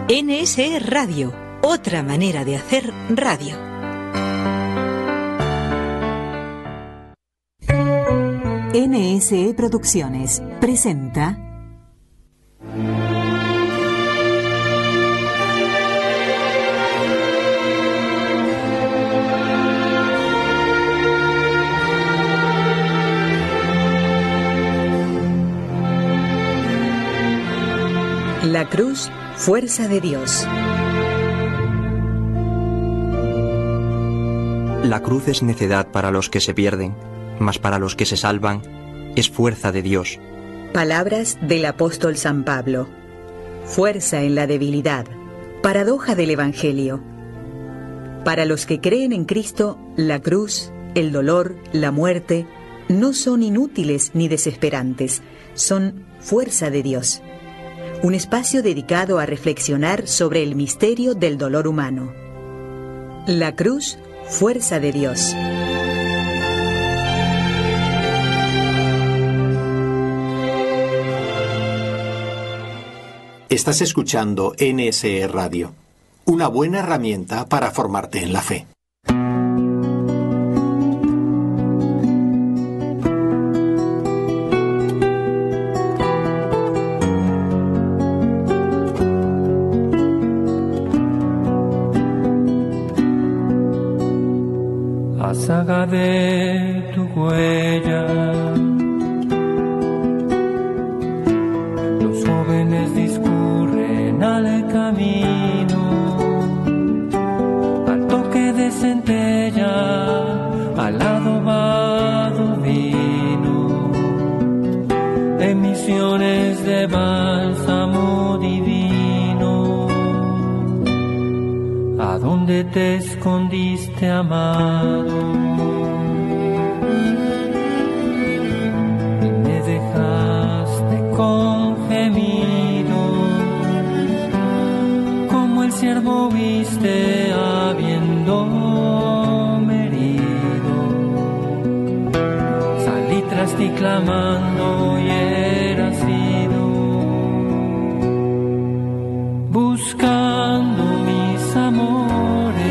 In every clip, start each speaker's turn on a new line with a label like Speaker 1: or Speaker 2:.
Speaker 1: NSE Radio, otra manera de hacer radio.
Speaker 2: NSE Producciones presenta
Speaker 1: La cruz, fuerza de Dios.
Speaker 3: La cruz es necedad para los que se pierden, mas para los que se salvan es fuerza de Dios.
Speaker 1: Palabras del apóstol San Pablo. Fuerza en la debilidad. Paradoja del Evangelio. Para los que creen en Cristo, la cruz, el dolor, la muerte, no son inútiles ni desesperantes, son fuerza de Dios. Un espacio dedicado a reflexionar sobre el misterio del dolor humano. La cruz, fuerza de Dios.
Speaker 4: Estás escuchando NSE Radio, una buena herramienta para formarte en la fe.
Speaker 5: Saga de tu huella, los jóvenes discurren al camino, al toque de centella, al adobado vino, emisiones de bálsamo divino. ¿A dónde te escondiste, amado? Y me dejaste con gemido, como el siervo viste habiéndome herido. Salí tras ti clamando y era sido, buscando mis amores,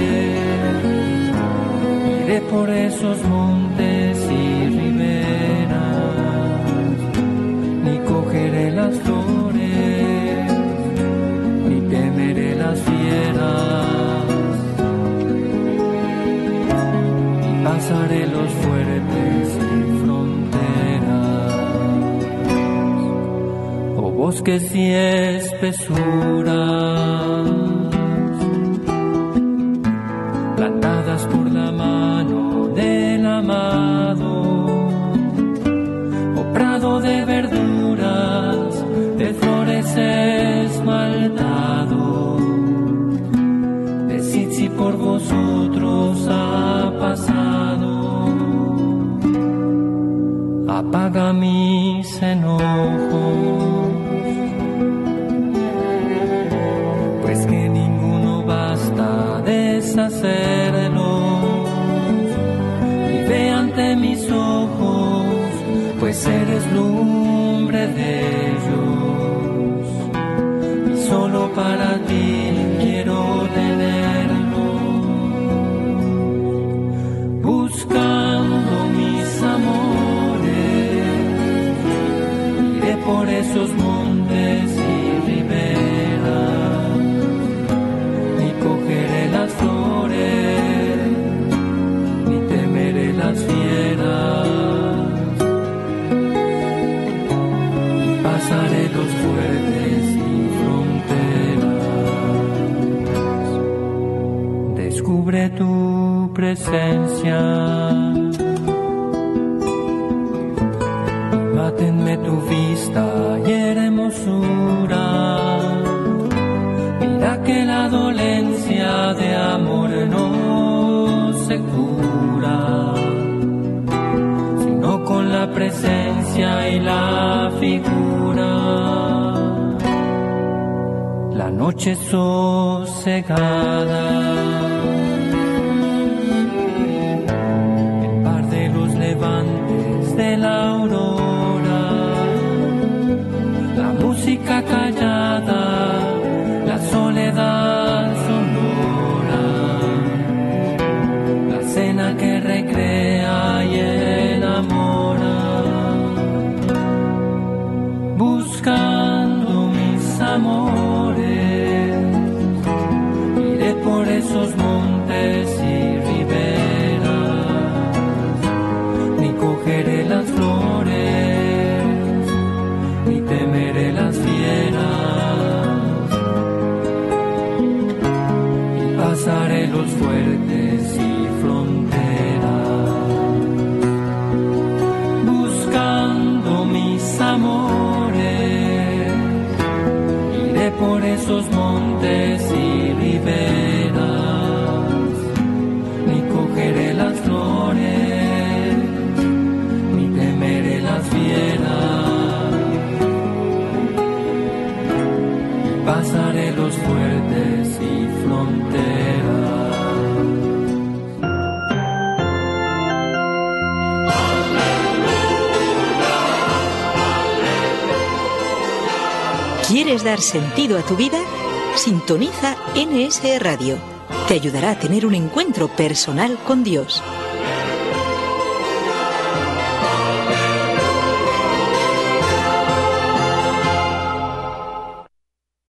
Speaker 5: iré por esos montes y riberas, ni cogeré las flores, ni temeré las fieras, ni pasaré los fuertes sin fronteras, o bosques y espesuras, plantadas por la mano del amado, o prado de verduras, de flores esmaltado. Decid si por vosotros ha pasado, apaga mis enojos, pues que ninguno basta deshacerlos, y ve ante mis ojos, pues eres lumbre de ellos, y solo para ti quiero tenerlos, buscando mis amores, iré por esos montes y riberas, ni cogeré las flores, ni temeré las fieras, ni pasaré los fuertes sin fronteras. Descubre tu presencia, mátenme tu vista y hermosura. Mira que la dolencia de amor no se cura, sino con la presencia y la figura. La noche sosegada, el par de los levantes de la aurora, la música callada, la soledad amores. Iré por esos montes y riberas, ni cogeré las flores, ni temeré las fieras. Pasaré los fuertes y fronteras.
Speaker 6: ¿Quieres dar sentido a tu vida? Sintoniza NSE Radio. Te ayudará a tener un encuentro personal con Dios.